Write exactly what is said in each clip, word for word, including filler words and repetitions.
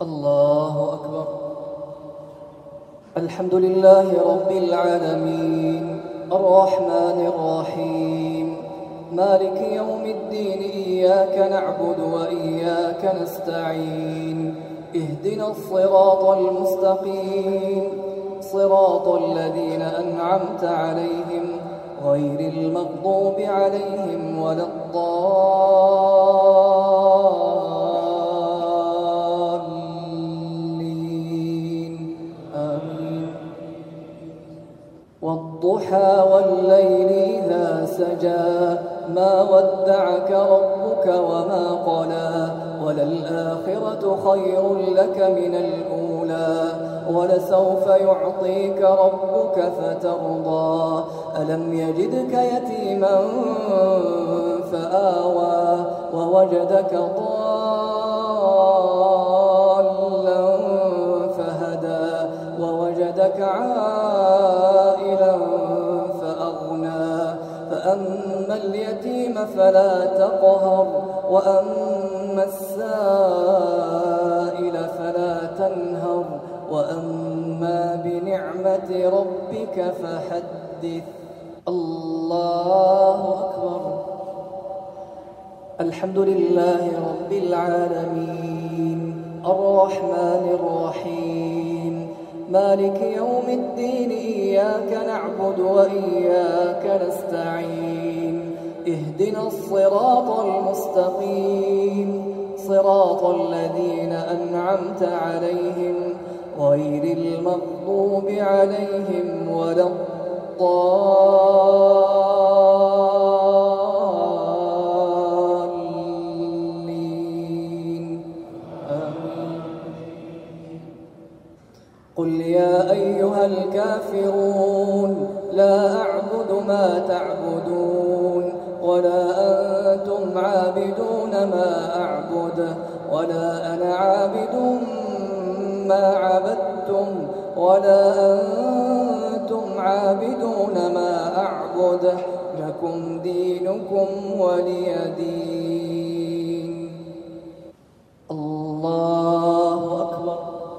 الله أكبر. الحمد لله رب العالمين الرحمن الرحيم مالك يوم الدين إياك نعبد وإياك نستعين اهدنا الصراط المستقيم صراط الذين أنعمت عليهم غير المغضوب عليهم ولا الضالين آمين. والضحى والليل إذا سجى ما ودعك ربك وما قلى وللآخرة خير لك من الأولى ولسوف يعطيك ربك فترضى ألم يجدك يتيما فآوى ووجدك ضالا فهدى ووجدك عائلا فأغنى فأما اليتيم فلا تقهر وأما السائل فلا تنهر وأما بنعمة ربك فحدث. الله أكبر. الحمد لله رب العالمين الرحمن الرحيم مالك يوم الدين إياك نعبد وإياك نستعين اهدنا الصراط المستقيم صراط الذين أنعمت عليهم غير المغضوب عليهم ولا الضالين آمين. قل يا أيها الكافرون لا أعبد ما تعبدون ولا أنتم عابدون ما أعبد ولا أنا عابد ما عبدتم ولا أنتم عابدون ما أعبد لكم دينكم ولي دين. الله أكبر.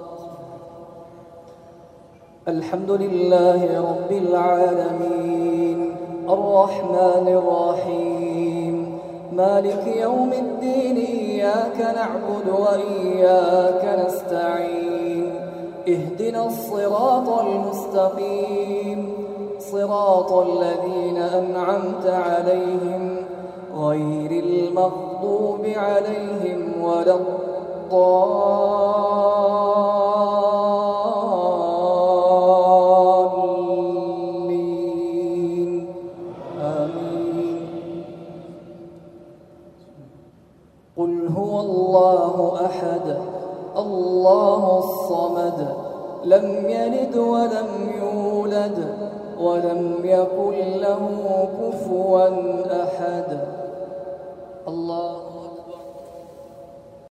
الحمد لله رب العالمين الرحمن الرحيم مالك يوم الدين إياك نعبد وإياك نستعين اهدنا الصراط المستقيم صراط الذين أنعمت عليهم غير المغضوب عليهم ولا الضالين آمين. قل هو الله أحد الله الصمد لم يلد ولم يولد ولم يكن له كفوا أحد. الله